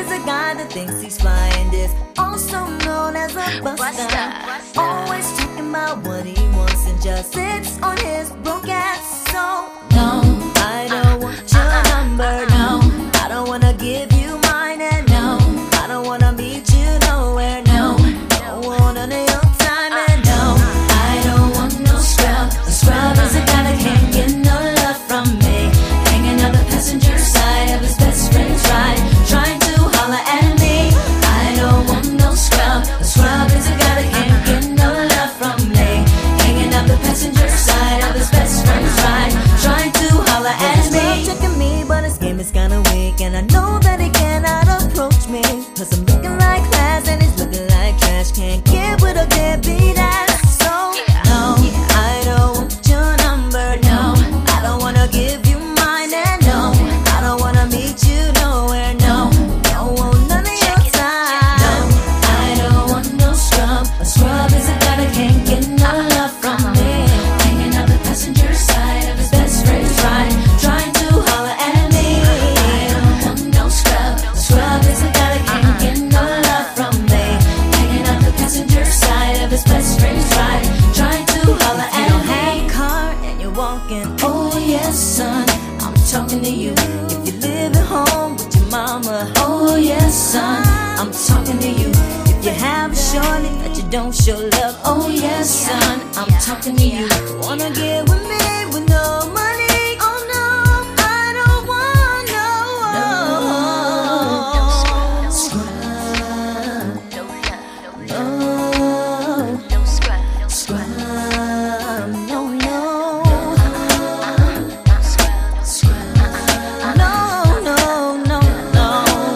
is a guy that thinks he's flying this, also known as a buster. Always talking about what he wants and just sits on his broke ass. So no, I don't want your number. No, I don't wanna give you mine. And no, I don't wanna meet you nowhere. No, don't want none of your time. And no, I don't want no scrub. A scrub is a guy that can't get no love from me, hanging on the passenger side of his best friend's ride, trying to holler at me. I don't want no scrub. A scrub is a guy that can't get no love from me, hanging on the passenger side of his best friend's ride, trying to holler at me. He's checking me, but his game is kinda weak, and I know that he cannot approach me, 'cause I'm looking like class and he's looking like trash. Can't get with a deadbeat ass. So no, I don't want your number. No, I don't wanna give you mine. And no, I don't wanna meet you nowhere. No, don't want none of your time. No, I don't want no scrub. A scrub is a guy that can't get no love from me, hanging on the passenger side of his best friend's ride, trying to holler at me. I don't want no scrub. A scrub is a guy that can't get no love from me, hanging on the passenger side of his best friend's ride, trying to holler at me. You don't have a car and you're walking. Oh yes, son, I'm talking to you. If you live at home with your mama. Oh yes, son, I'm talking to you. If you have a shorty that you don't show love. Oh yes, son, I'm talking to you. Wanna get with me with no money? Oh no, I don't want no scrub. Oh, scrub, no, no. Scrub, no, no, no, no.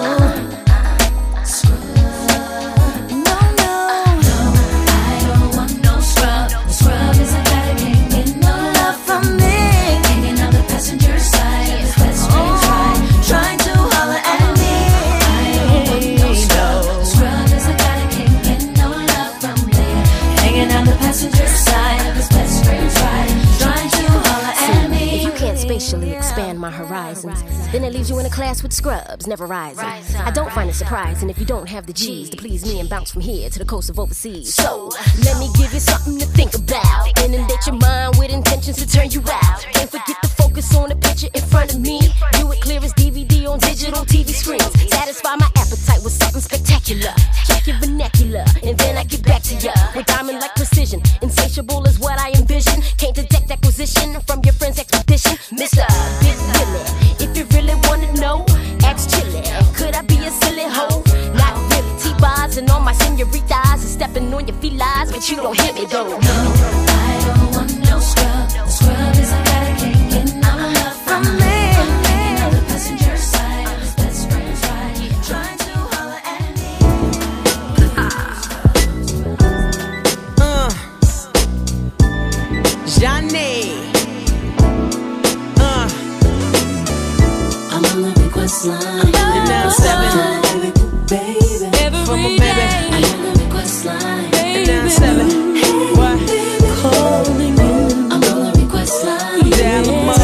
Scrub, no, no, no. I don't want no scrub. A scrub is a guy that can't get no love from me, hanging on the passenger side of his best friend's ride, trying to holler at me. I don't want no scrub. A scrub is a guy that can't get no love from me, hanging on the passenger side of his best friend's ride, trying to holler at me. If you can't spatially expand my horizons, then it leaves you in a class with scrubs, never rising. I don't find it surprising if you don't have the G's to please me and bounce from here to the coast of overseas. So, let me give you something to think about. Inundate your mind with intentions to turn you out. Can't forget to focus on the picture in front of me. Do it clear as DVD on digital TV screens. Satisfy my appetite with something spectacular. Check your vernacular, and then I get back to ya with diamond-like precision. Insatiable is what I envision. Can't detect acquisition from your friend's expedition. Mr. Big Willie, if you really wanna know, ask Chili. Could I be a silly hoe? Not really. T-bars and all my senoritas and stepping on your felines, but you don't hit me though. No, I don't want no scrub. A scrub is a guy that can't get no love from me, hanging on the passenger side of his best friend's ride, trying to holler at me. Johnny. I'm on the request line. And now 7. Baby, For my baby. I'm on the request line. And now 7. What? Calling you. I'm on the request line. Yeah, I'm up.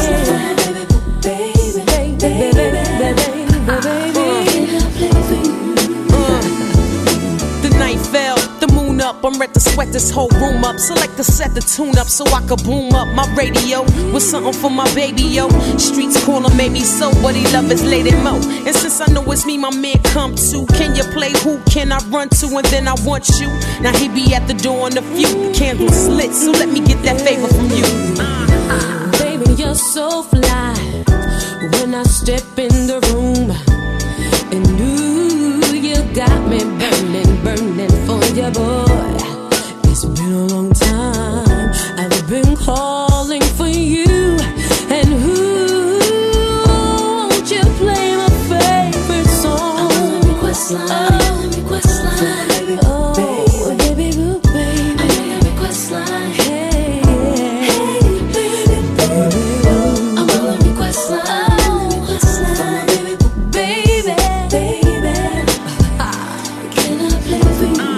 The night fell, the moon up. I'm ready to sweat this whole room up. Select to set the tune up so I could boom up my radio with something for my baby, yo. Streets calling made me so, but he love his lady mo. And since I know it's me, my man come to. Can you play who can I run to? And then I want you. Now he be at the door on the few. The candles lit, so let me get that favor from you. Baby, you're so fly when I step in the room. And ooh, you got me burning, burning for you, boy. It's been a long time I've been calling for you. And ooh, won't you play my favorite song? I'm on the request line. Request line. Oh, baby, boo, baby. I'm on the request line. Hey, baby, baby. I'm on the request line. Baby, baby. Can I play for you?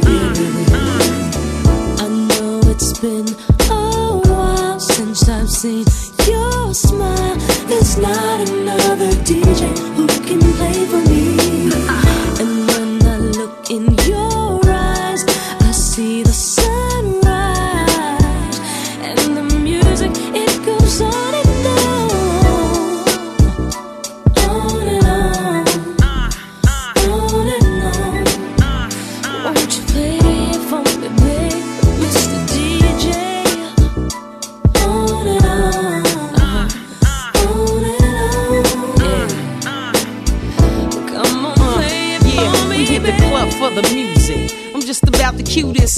I know it's been a while since I've seen your smile. There's not another DJ who can play for me.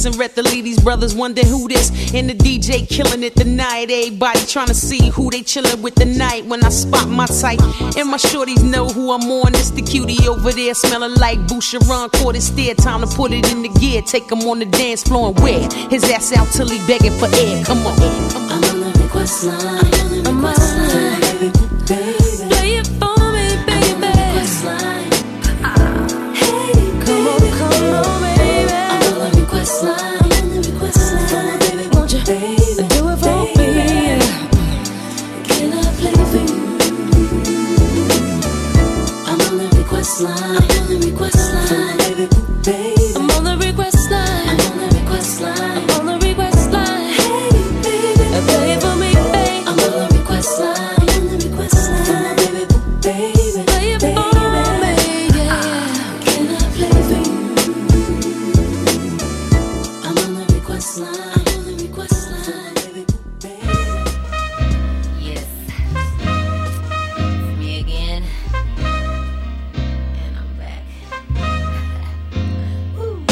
streets and let the lead. These brothers wonder who this. And the DJ killing it tonight. Everybody trying to see who they chilling with tonight. When I spot my type, and my shorties know who I'm on. It's the cutie over there smelling like Boucheron. Caught it steer, time to put it in the gear. Take him on the dance floor and wear his ass out till he begging for air. Come on. I'm on the request line. I'm on the request line. Play it for me, baby. I'm on the request line. Hey, come on, baby. I'm on the request line. I'm on the request line. Baby, won't you do it for me? Can I play for you? I'm on the request line. I'm on the request line. Baby, I'm on the request line. I'm on the request line. I'm on the request line. Hey, baby, play it for me, baby. I'm on the request line. I'm on the request line. Baby, play it for me, yeah. Can I play for you? I'm on the request line. I'm on the request line. Baby, Yes, it's me again, and I'm back. Ooh.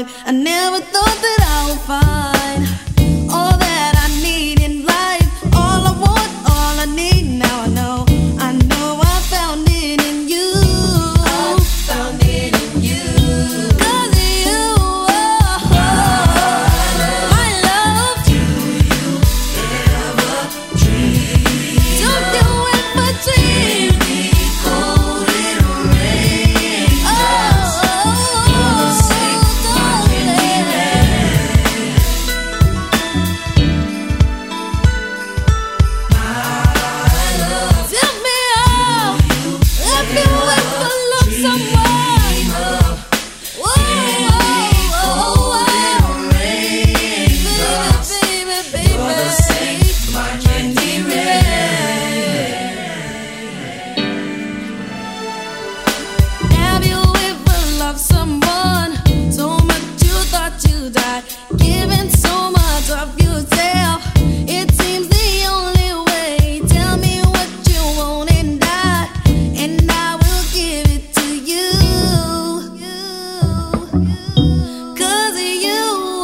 I never thought that I would find all that I need in life. All I want, all I need. Now I know I found it in you. I found it in you. 'Cause of you, my love. Do you ever dream? Don't you ever dream? Cold little rain. Have you ever loved someone so much you thought you died, giving so much of yourself? It seems the only way. Tell me what you want and I will give it to you. 'Cause of you,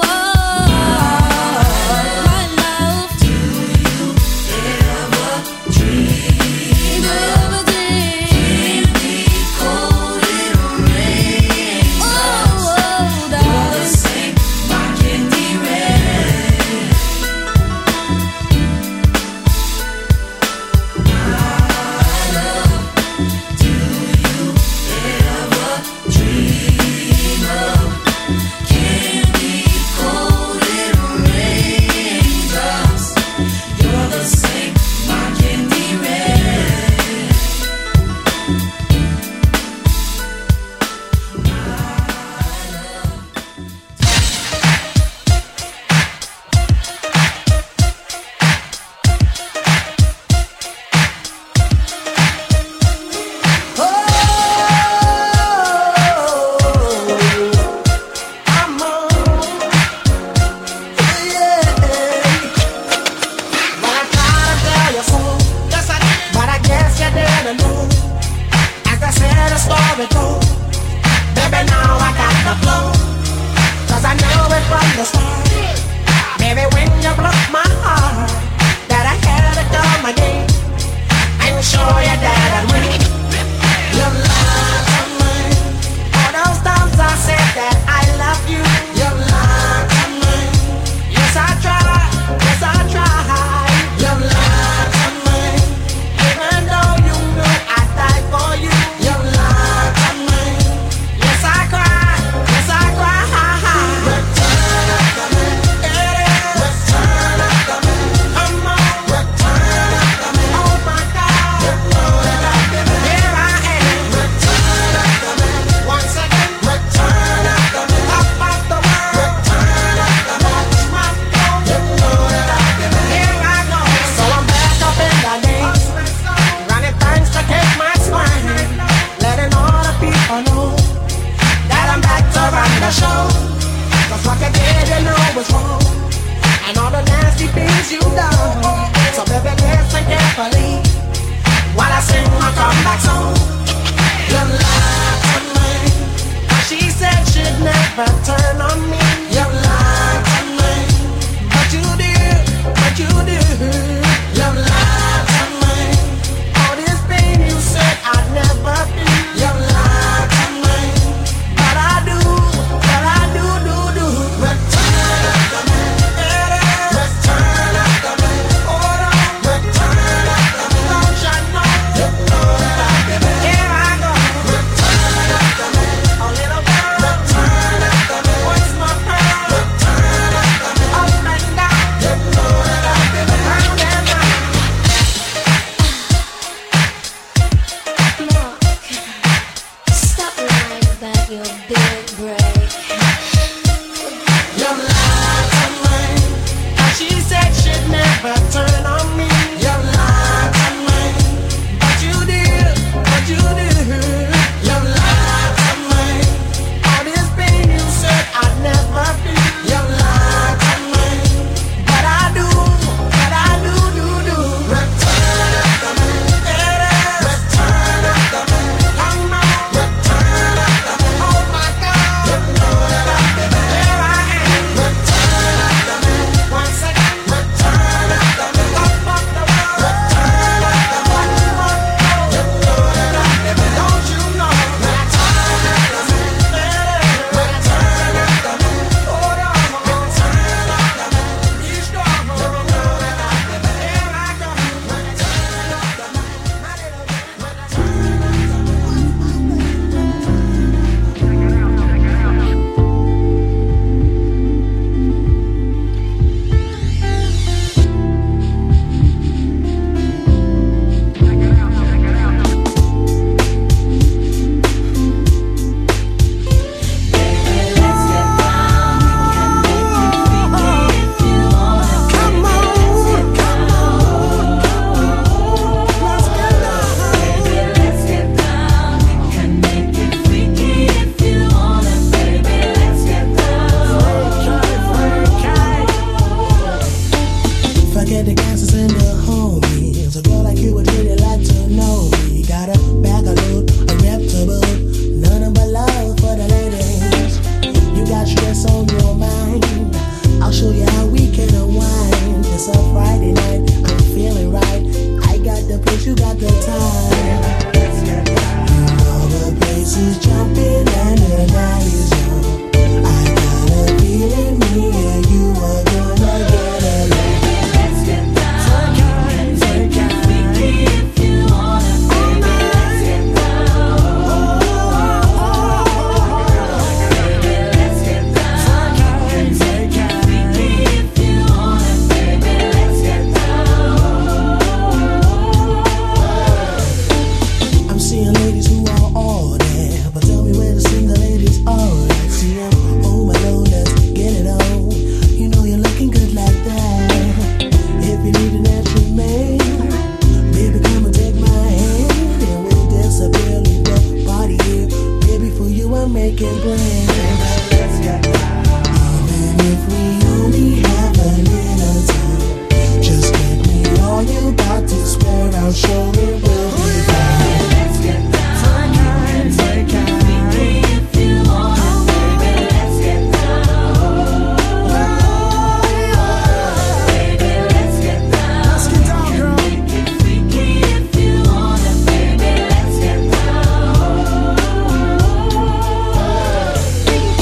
my love. Do you ever dream? Do you ever dream? Cold little rain. Darling, my candy rain. Do you ever dream of candy, cold little raindrops? You're the same, my candy rain. What's my make it blend. Let's get down. Even if we only have a little time, just give me all you got to spare. I'll show it will be fine. Let's get down. Tonight, take out. If you want it, baby, let's get down. Baby, let's get down. Let's get down, girl. Make it freaky if you want it, baby, let's get down.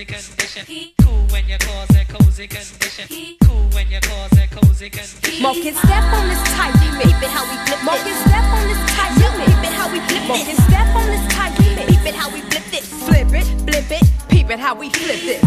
condition. Cool when you cause a cozy condition. Cool when you cause a cozy condition. Mo can step on this tight, peep it how we flip. Mo can step on this tight, peep it how we flip. Mo can step on this tight, peep it how we flip this. Flip it, peep it how we flip this.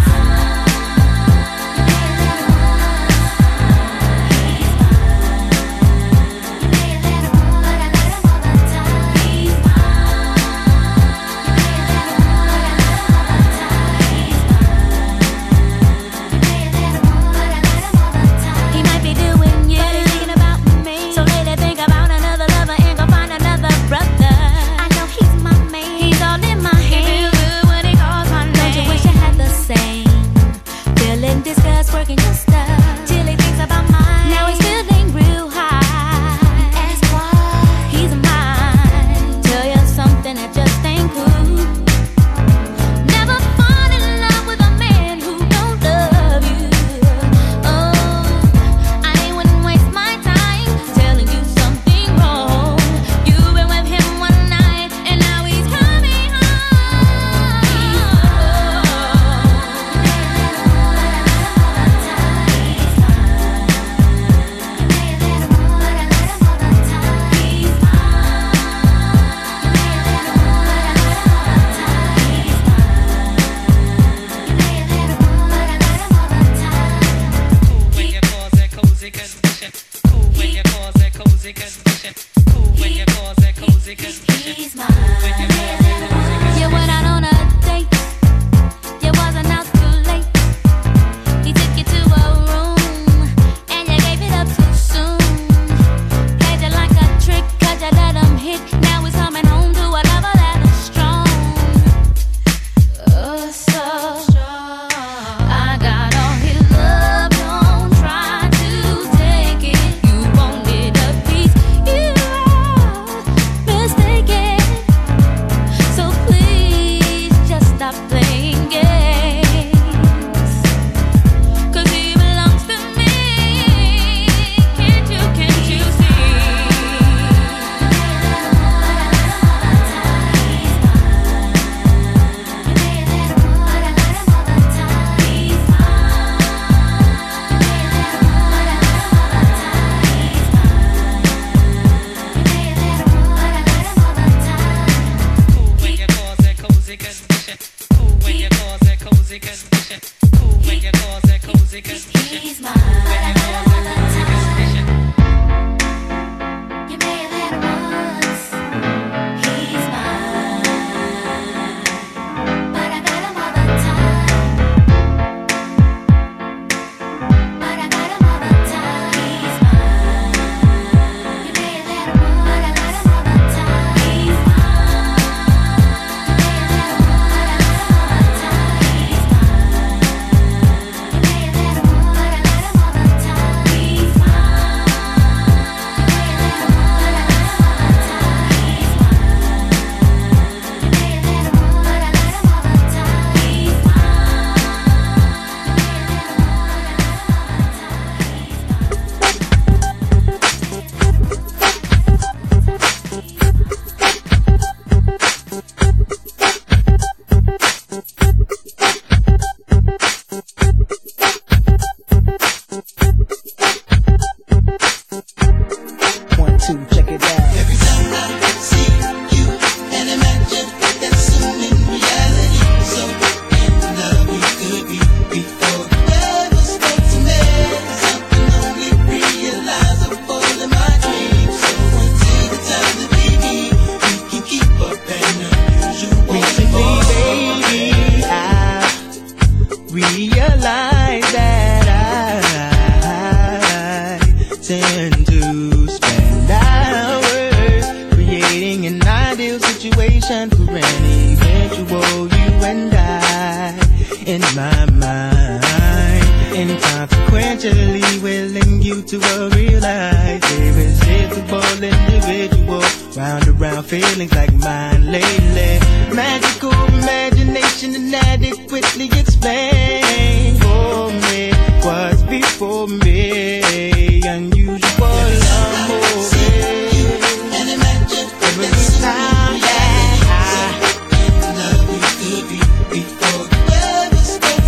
Before you ever stay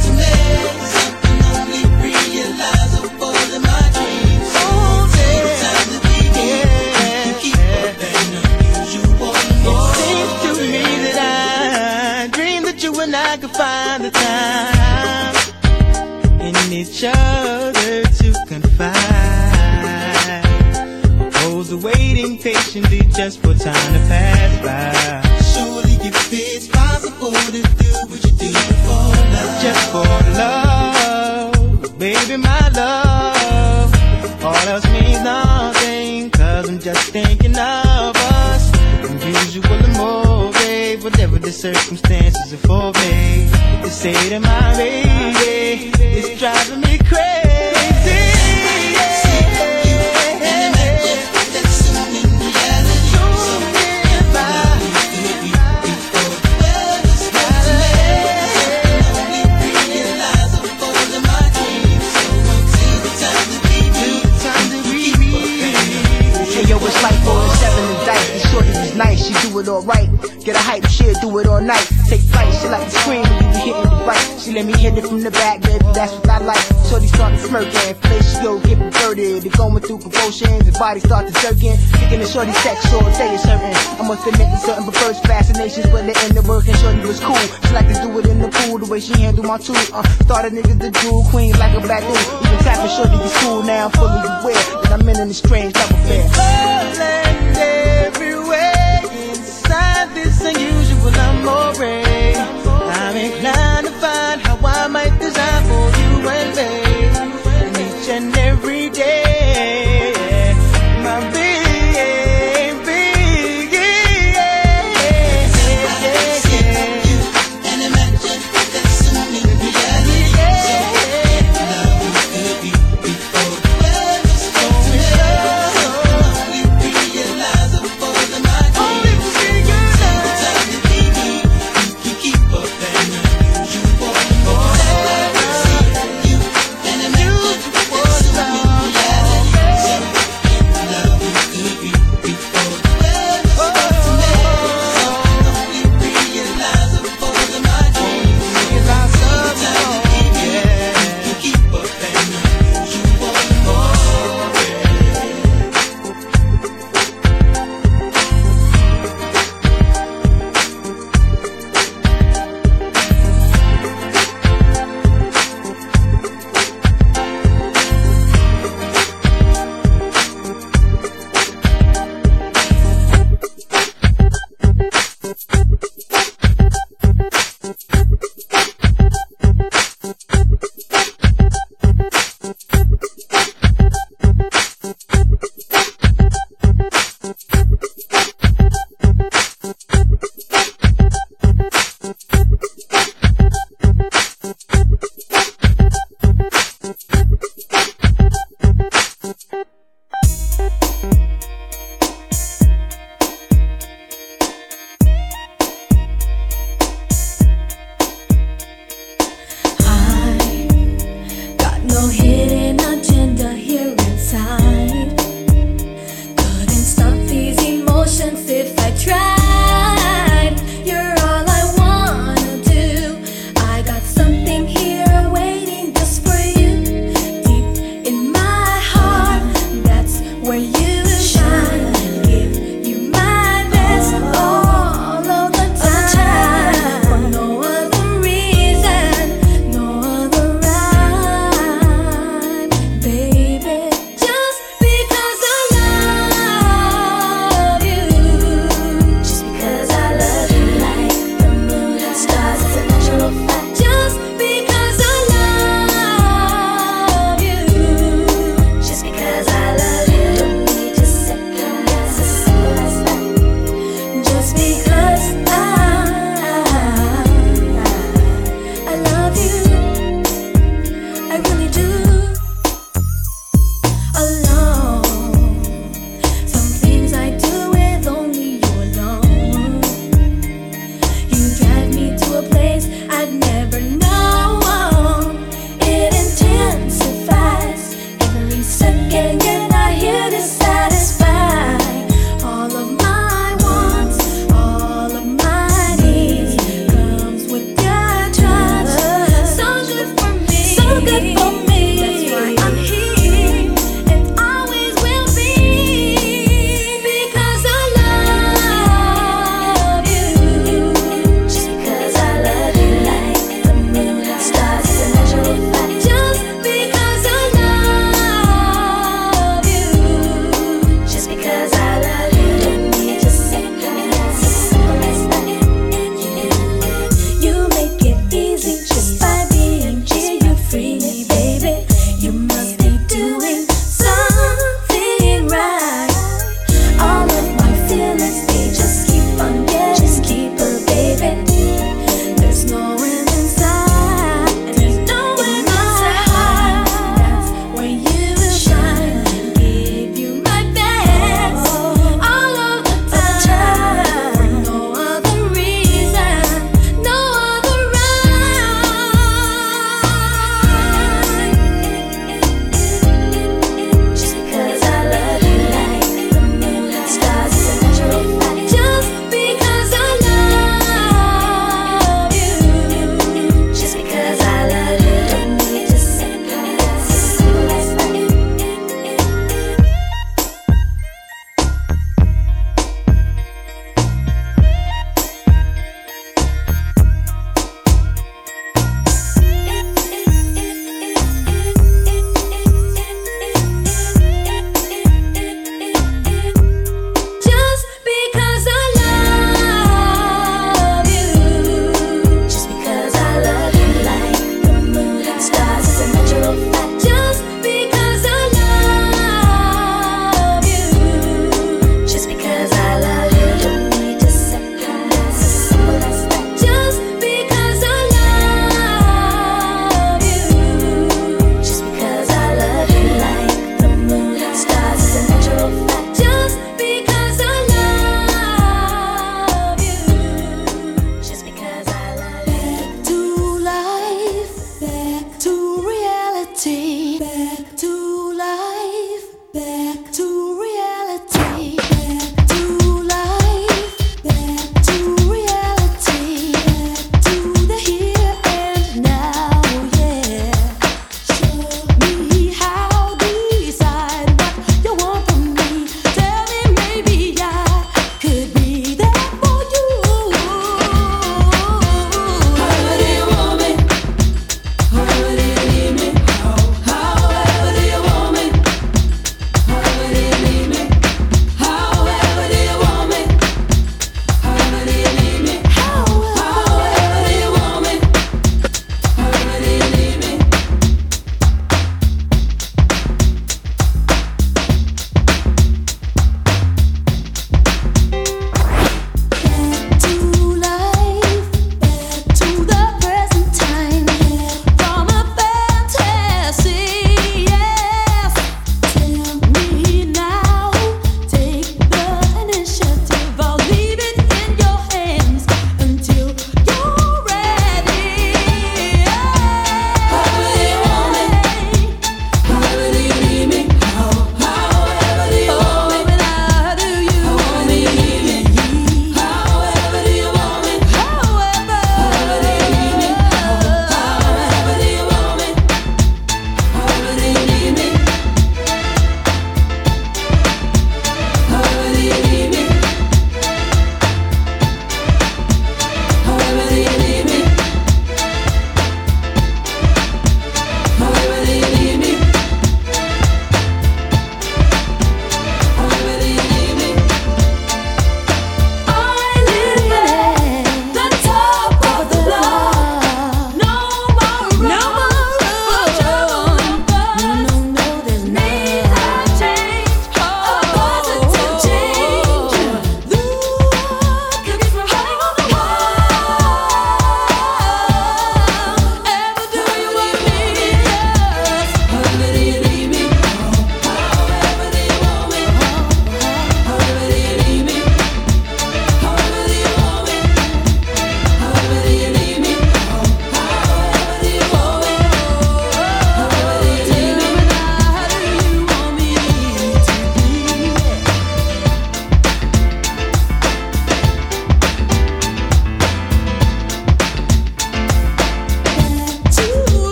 time in each other to confide. Hold the waiting patiently just for time to pass by. Surely if it's possible to do what you do for love, just for love, baby, my love. All else means nothing, 'cause I'm just thinking of us. Unusual and more, babe, whatever the circumstances are for me. To say to my baby, it's driving me crazy. Nice, she do it alright. Get a hype, she'll do it all night. Take flight, she like to scream when you be hitting the right. She let me hit it from the back, baby, that's what I like. Shorty start to smirking, face yo get perverted. They're going through convulsions, his body start to jerking. Thinking the shorty sexual, say it's certain. I must admit to certain prefers fascinations, but the end of work and shorty was cool. She like to do it in the pool, the way she handle my tool. Started niggas the jewel queen like a black dude. Even tapping shorty is cool now, I'm fully aware that I'm in a strange love affair. This unusual amore, I'm inclined to find how I might design for you and babe, each and every day, my baby, and imagine that soon we'll be together.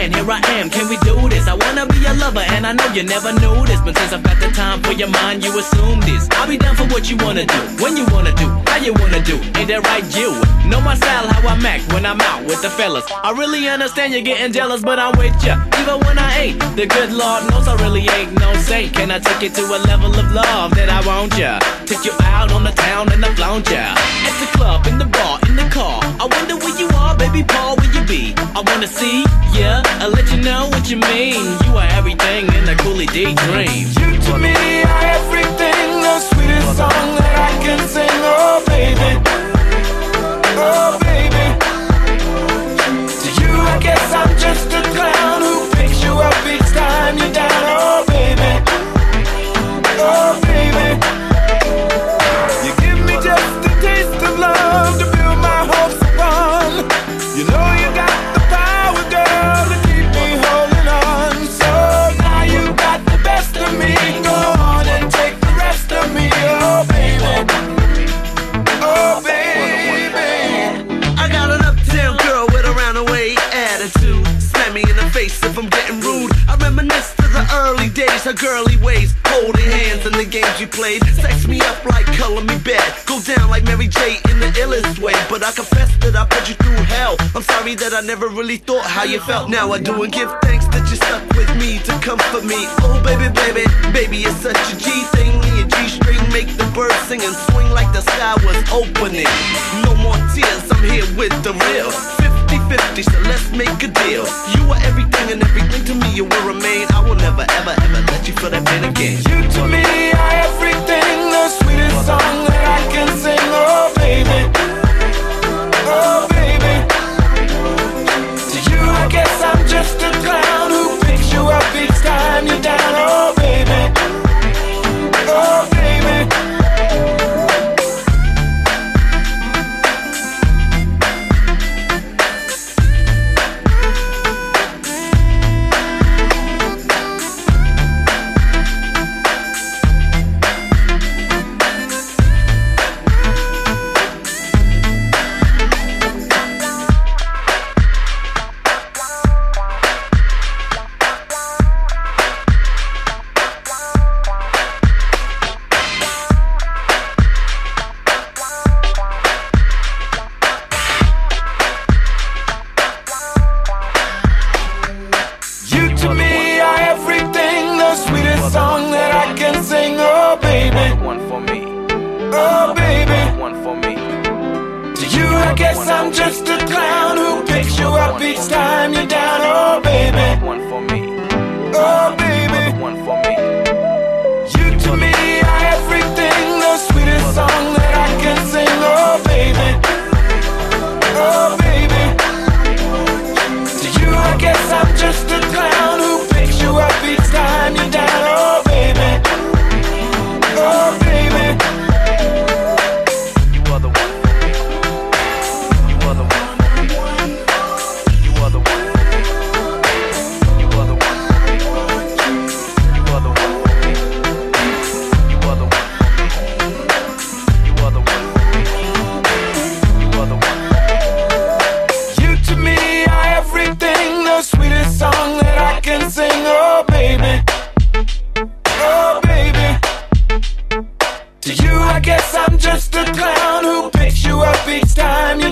man, here I am, can we do this? I wanna be your lover and I know you never knew this, but since I've got the time for your mind, you assume this. I'll be down for what you wanna do, when you wanna do, how you wanna do, ain't that right you? Know my style, how I act when I'm out with the fellas. I really understand you're getting jealous, but I'm with ya, even when I ain't. The good Lord knows I really ain't no saint. Can I take you to a level of love that I want ya? Take you out on the town and I flaunt ya. At the club, in the bar, in the car. I wonder where you are, baby Paul, where you be? I wanna see ya, I'll let you know what you mean. You are everything in a Cooley D dream. You to me are everything, the sweetest song that I can sing. Oh baby, oh baby. To you I guess I'm just a clown who picks you up each time you're down. Oh baby, oh baby. You give me just a taste of love to build my hopes upon. You know you got the power, girl, to keep me holding on. So now you got the best of me. Go on and take the rest of me. Oh baby, oh baby. I got an uptown girl with a roundaway attitude. Slam me in the face if I'm getting rude. I reminisce to the early days, her girly ways, holding hands in the games you played. Sex me up like color me bad, go down like Mary J in the illest way. But I confess that I put you through hell. I'm sorry that I never really thought how you felt. Now I do and give thanks that you stuck with me to comfort me. Oh baby, baby, baby, it's such a G thing. Your G-string make the birds sing and swing like the sky was opening. No more tears, I'm here with the real 50-50, so let's make a deal. You are everything and everything to me you will remain. I will never, ever, ever let you feel that pain again. You to me are everything, the sweetest song that I can sing. Oh baby, oh baby. To you I guess I'm just a clown who picks you up each time you're down. Oh baby, oh baby.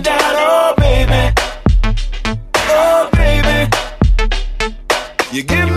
You give